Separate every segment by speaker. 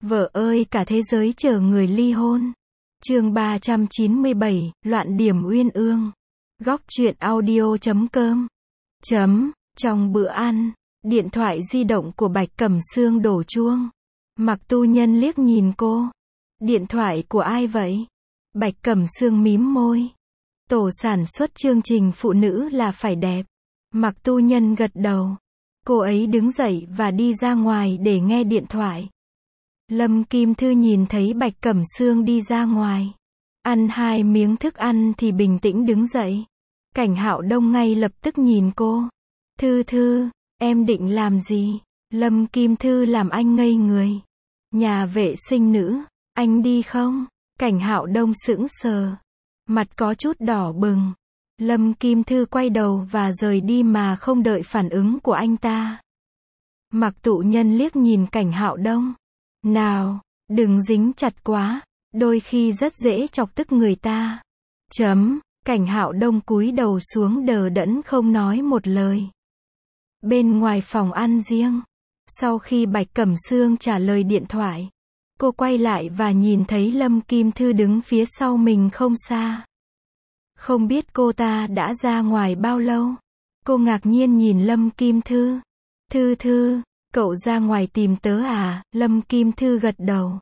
Speaker 1: Vợ ơi cả thế giới chờ người ly hôn. Chương 397, Loạn điểm uyên ương. Góc truyện audio.com. Trong bữa ăn, điện thoại di động của Bạch Cẩm Sương đổ chuông. Mặc Tu Nhân liếc nhìn cô. Điện thoại của ai vậy? Bạch Cẩm Sương mím môi. Tổ sản xuất chương trình phụ nữ là phải đẹp. Mặc Tu Nhân gật đầu. Cô ấy đứng dậy và đi ra ngoài để nghe điện thoại. Lâm Kim Thư nhìn thấy Bạch Cẩm Sương đi ra ngoài. Ăn 2 miếng thức ăn thì bình tĩnh đứng dậy. Cảnh Hạo Đông ngay lập tức nhìn cô. Thư, em định làm gì? Lâm Kim Thư làm anh ngây người. Nhà vệ sinh nữ, anh đi không? Cảnh Hạo Đông sững sờ. Mặt có chút đỏ bừng. Lâm Kim Thư quay đầu và rời đi mà không đợi phản ứng của anh ta. Mặc Tụ Nhân liếc nhìn Cảnh Hạo Đông. Nào, đừng dính chặt quá, đôi khi rất dễ chọc tức người ta. Cảnh Hạo Đông cúi đầu xuống đờ đẫn không nói một lời. Bên ngoài phòng ăn riêng, sau khi Bạch Cẩm Sương trả lời điện thoại, cô quay lại và nhìn thấy Lâm Kim Thư đứng phía sau mình không xa. Không biết cô ta đã ra ngoài bao lâu. Cô ngạc nhiên nhìn Lâm Kim Thư. Thư, cậu ra ngoài tìm tớ à? Lâm Kim Thư gật đầu.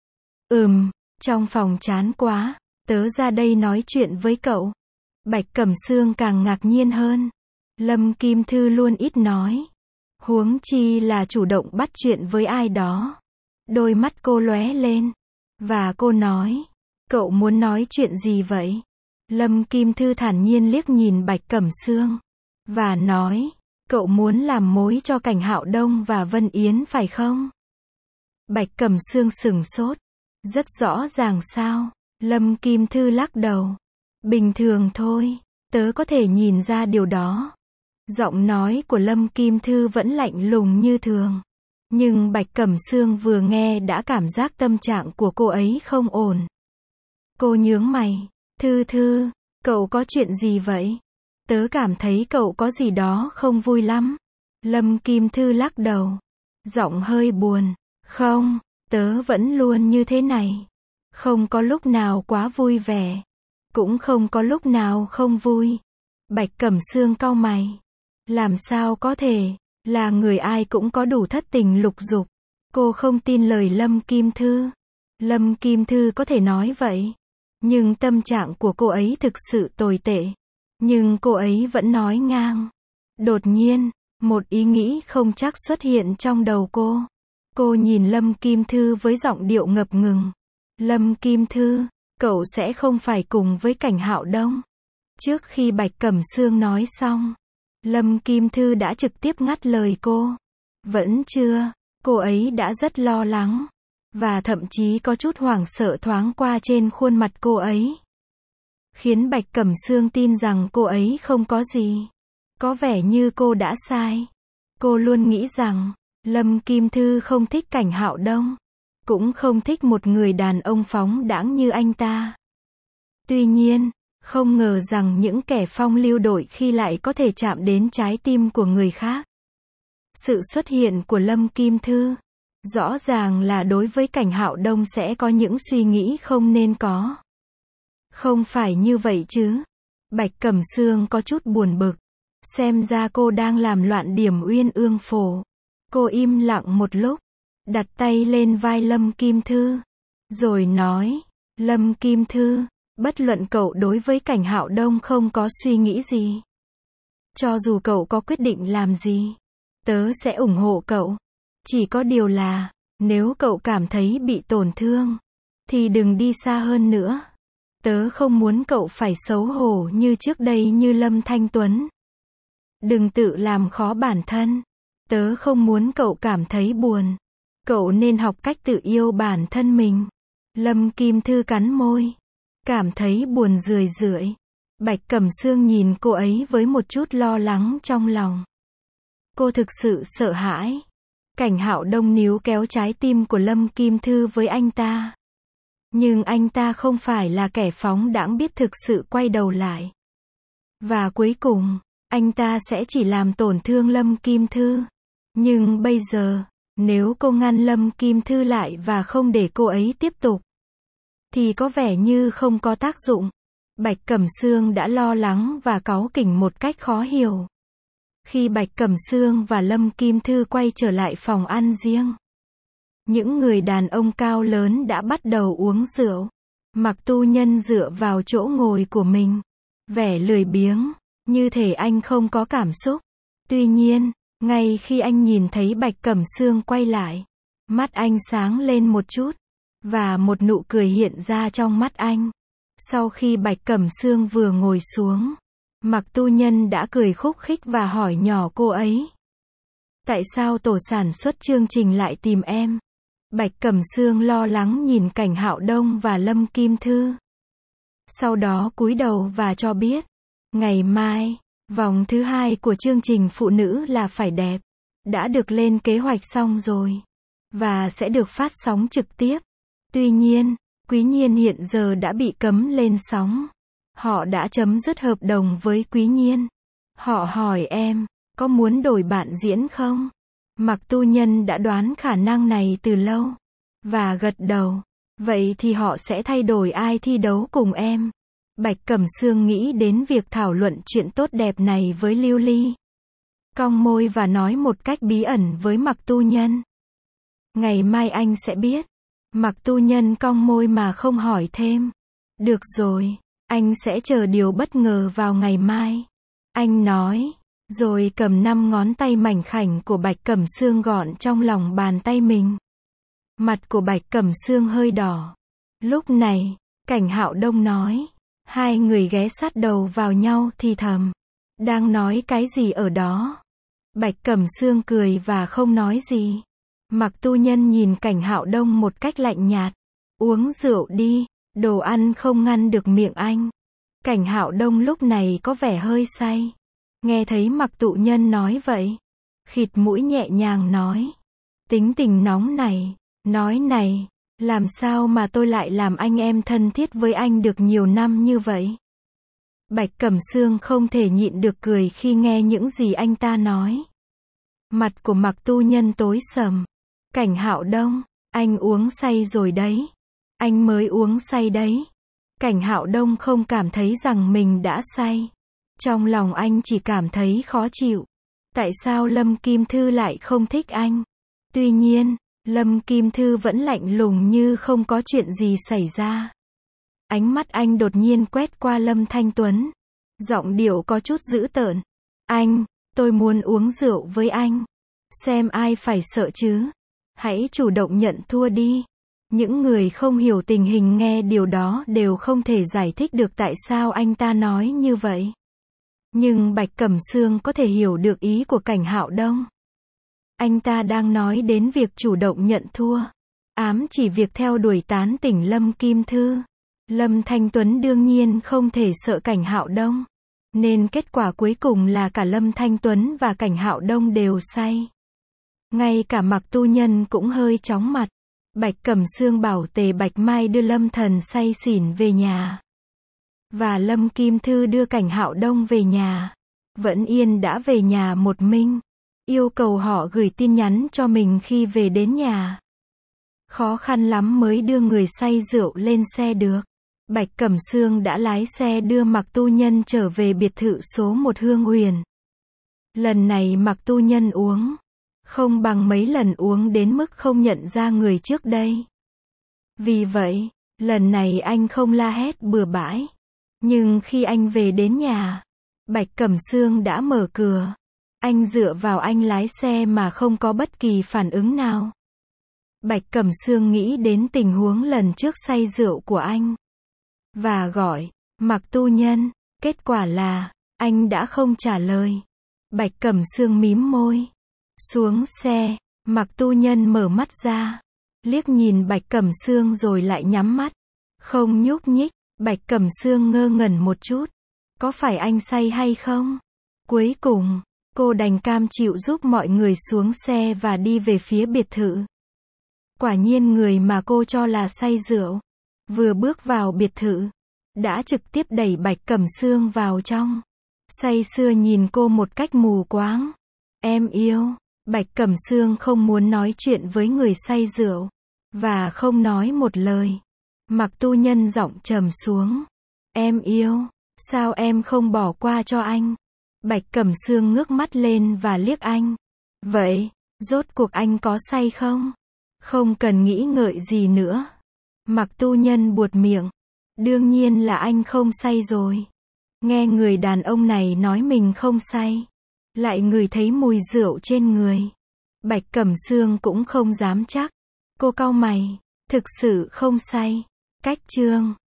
Speaker 1: Trong phòng chán quá, tớ ra đây nói chuyện với cậu. Bạch Cẩm Sương càng ngạc nhiên hơn. Lâm Kim Thư luôn ít nói. Huống chi là chủ động bắt chuyện với ai đó. Đôi mắt cô lóe lên. Và cô nói, cậu muốn nói chuyện gì vậy? Lâm Kim Thư thản nhiên liếc nhìn Bạch Cẩm Sương. Và nói, cậu muốn làm mối cho Cảnh Hạo Đông và Vân Yến phải không? Bạch Cẩm Sương sửng sốt. Rất rõ ràng sao? Lâm Kim Thư lắc đầu. Bình thường thôi, tớ có thể nhìn ra điều đó. Giọng nói của Lâm Kim Thư vẫn lạnh lùng như thường. Nhưng Bạch Cẩm Sương vừa nghe đã cảm giác tâm trạng của cô ấy không ổn. Cô nhướng mày. Thư, cậu có chuyện gì vậy? Tớ cảm thấy cậu có gì đó không vui lắm. Lâm Kim Thư lắc đầu. Giọng hơi buồn. Không, tớ vẫn luôn như thế này. Không có lúc nào quá vui vẻ. Cũng không có lúc nào không vui. Bạch Cẩm Sương cau mày. Làm sao có thể, là người ai cũng có đủ thất tình lục dục. Cô không tin lời Lâm Kim Thư. Lâm Kim Thư có thể nói vậy. Nhưng tâm trạng của cô ấy thực sự tồi tệ. Nhưng cô ấy vẫn nói ngang. Đột nhiên, một ý nghĩ không chắc xuất hiện trong đầu cô. Cô nhìn Lâm Kim Thư với giọng điệu ngập ngừng. Lâm Kim Thư, cậu sẽ không phải cùng với Cảnh Hạo Đông. Trước khi Bạch Cẩm Sương nói xong, Lâm Kim Thư đã trực tiếp ngắt lời cô. Vẫn chưa, cô ấy đã rất lo lắng. Và thậm chí có chút hoảng sợ thoáng qua trên khuôn mặt cô ấy. Khiến Bạch Cẩm Sương tin rằng cô ấy không có gì. Có vẻ như cô đã sai. Cô luôn nghĩ rằng, Lâm Kim Thư không thích Cảnh Hạo Đông. Cũng không thích một người đàn ông phóng đãng như anh ta. Tuy nhiên, không ngờ rằng những kẻ phong lưu đôi khi lại có thể chạm đến trái tim của người khác. Sự xuất hiện của Lâm Kim Thư rõ ràng là đối với Cảnh Hạo Đông sẽ có những suy nghĩ không nên có. Không phải như vậy chứ. Bạch Cẩm Sương có chút buồn bực. Xem ra cô đang làm loạn điểm uyên ương phổ. Cô im lặng một lúc. Đặt tay lên vai Lâm Kim Thư. Rồi nói, Lâm Kim Thư, bất luận cậu đối với Cảnh Hạo Đông không có suy nghĩ gì. Cho dù cậu có quyết định làm gì, tớ sẽ ủng hộ cậu. Chỉ có điều là, nếu cậu cảm thấy bị tổn thương, thì đừng đi xa hơn nữa. Tớ không muốn cậu phải xấu hổ như trước đây như Lâm Thanh Tuấn. Đừng tự làm khó bản thân. Tớ không muốn cậu cảm thấy buồn. Cậu nên học cách tự yêu bản thân mình. Lâm Kim Thư cắn môi. Cảm thấy buồn rười rượi. Bạch Cẩm Sương nhìn cô ấy với một chút lo lắng trong lòng. Cô thực sự sợ hãi. Cảnh Hạo Đông níu kéo trái tim của Lâm Kim Thư với anh ta. Nhưng anh ta không phải là kẻ phóng đãng biết thực sự quay đầu lại. Và cuối cùng, anh ta sẽ chỉ làm tổn thương Lâm Kim Thư. Nhưng bây giờ, Nếu cô ngăn Lâm Kim Thư lại và không để cô ấy tiếp tục, thì có vẻ như không có tác dụng. Bạch Cẩm Sương đã lo lắng và cáu kỉnh một cách khó hiểu. Khi Bạch Cẩm Sương và Lâm Kim Thư quay trở lại phòng ăn riêng, những người đàn ông cao lớn đã bắt đầu uống rượu. Mạc Tu Nhân dựa vào chỗ ngồi của mình, vẻ lười biếng, như thể anh không có cảm xúc. Tuy nhiên, ngay khi anh nhìn thấy Bạch Cẩm Sương quay lại, mắt anh sáng lên một chút, và một nụ cười hiện ra trong mắt anh. Sau khi Bạch Cẩm Sương vừa ngồi xuống, Mạc Tu Nhân đã cười khúc khích và hỏi nhỏ cô ấy. Tại sao tổ sản xuất chương trình lại tìm em? Bạch Cẩm Sương lo lắng nhìn Cảnh Hạo Đông và Lâm Kim Thư. Sau đó cúi đầu và cho biết, ngày mai, vòng thứ 2 của chương trình Phụ nữ là phải đẹp, đã được lên kế hoạch xong rồi, và sẽ được phát sóng trực tiếp. Tuy nhiên, Quý Nhiên hiện giờ đã bị cấm lên sóng. Họ đã chấm dứt hợp đồng với Quý Nhiên. Họ hỏi em, có muốn đổi bạn diễn không? Mạc Tu Nhân đã đoán khả năng này từ lâu, và gật đầu. Vậy thì họ sẽ thay đổi ai thi đấu cùng em. Bạch Cẩm Sương nghĩ đến việc thảo luận chuyện tốt đẹp này với Lưu Ly. Cong môi và nói một cách bí ẩn với Mạc Tu Nhân. Ngày mai anh sẽ biết. Mạc Tu Nhân cong môi mà không hỏi thêm. Được rồi, anh sẽ chờ điều bất ngờ vào ngày mai. Anh nói, rồi cầm 5 ngón tay mảnh khảnh của Bạch Cẩm Sương gọn trong lòng bàn tay mình. Mặt của Bạch Cẩm Sương hơi đỏ. Lúc này, Cảnh Hạo Đông nói. Hai người ghé sát đầu vào nhau thì thầm. Đang nói cái gì ở đó? Bạch Cẩm Sương cười và không nói gì. Mạc Tu Nhân nhìn Cảnh Hạo Đông một cách lạnh nhạt. Uống rượu đi, đồ ăn không ngăn được miệng anh. Cảnh Hạo Đông lúc này có vẻ hơi say. Nghe thấy Mạc Tu Nhân nói vậy, khịt mũi nhẹ nhàng nói. Tính tình nóng này, nói này, làm sao mà tôi lại làm anh em thân thiết với anh được nhiều năm như vậy? Bạch Cẩm Sương không thể nhịn được cười khi nghe những gì anh ta nói. Mặt của Mạc Tu Nhân tối sầm. Cảnh Hạo Đông, anh uống say rồi đấy. Anh mới uống say đấy. Cảnh Hạo Đông không cảm thấy rằng mình đã say. Trong lòng anh chỉ cảm thấy khó chịu. Tại sao Lâm Kim Thư lại không thích anh? Tuy nhiên, Lâm Kim Thư vẫn lạnh lùng như không có chuyện gì xảy ra. Ánh mắt anh đột nhiên quét qua Lâm Thanh Tuấn. Giọng điệu có chút dữ tợn. Anh, tôi muốn uống rượu với anh. Xem ai phải sợ chứ. Hãy chủ động nhận thua đi. Những người không hiểu tình hình nghe điều đó đều không thể giải thích được tại sao anh ta nói như vậy. Nhưng Bạch Cẩm Sương có thể hiểu được ý của Cảnh Hạo Đông. Anh ta đang nói đến việc chủ động nhận thua. Ám chỉ việc theo đuổi tán tỉnh Lâm Kim Thư. Lâm Thanh Tuấn đương nhiên không thể sợ Cảnh Hạo Đông. Nên kết quả cuối cùng là cả Lâm Thanh Tuấn và Cảnh Hạo Đông đều say. Ngay cả Mạc Tu Nhân cũng hơi chóng mặt. Bạch Cẩm Sương bảo Tề Bạch Mai đưa Lâm Thần say xỉn về nhà. Và Lâm Kim Thư đưa Cảnh Hạo Đông về nhà. Vẫn Yên đã về nhà một mình. Yêu cầu họ gửi tin nhắn cho mình khi về đến nhà. Khó khăn lắm mới đưa người say rượu lên xe được. Bạch Cẩm Sương đã lái xe đưa Mạc Tu Nhân trở về biệt thự số 1 Hương Huyền. Lần này Mạc Tu Nhân uống không bằng mấy lần uống đến mức không nhận ra người trước đây. Vì vậy, lần này anh không la hét bừa bãi. Nhưng khi anh về đến nhà, Bạch Cẩm Sương đã mở cửa. Anh dựa vào anh lái xe mà không có bất kỳ phản ứng nào. Bạch Cẩm Sương nghĩ đến tình huống lần trước say rượu của anh. Và gọi, Mạc Tu Nhân. Kết quả là, anh đã không trả lời. Bạch Cẩm Sương mím môi. Xuống xe, Mạc Tu Nhân mở mắt ra. Liếc nhìn Bạch Cẩm Sương rồi lại nhắm mắt. Không nhúc nhích. Bạch Cẩm Sương ngơ ngẩn một chút. Có phải anh say hay không? Cuối cùng, cô đành cam chịu giúp mọi người xuống xe và đi về phía biệt thự. Quả nhiên người mà cô cho là say rượu, vừa bước vào biệt thự, đã trực tiếp đẩy Bạch Cẩm Sương vào trong. Say sưa nhìn cô một cách mù quáng. Em yêu, Bạch Cẩm Sương không muốn nói chuyện với người say rượu, và không nói một lời. Mặc Tu Nhân giọng trầm xuống. Em yêu, sao em không bỏ qua cho anh? Bạch Cẩm Sương ngước mắt lên và liếc anh. Vậy, rốt cuộc anh có say không? Không cần nghĩ ngợi gì nữa. Mặc Tu Nhân buột miệng. Đương nhiên là anh không say rồi. Nghe người đàn ông này nói mình không say, lại ngửi thấy mùi rượu trên người. Bạch Cẩm Sương cũng không dám chắc. Cô cau mày. Thực sự không say. Cách chương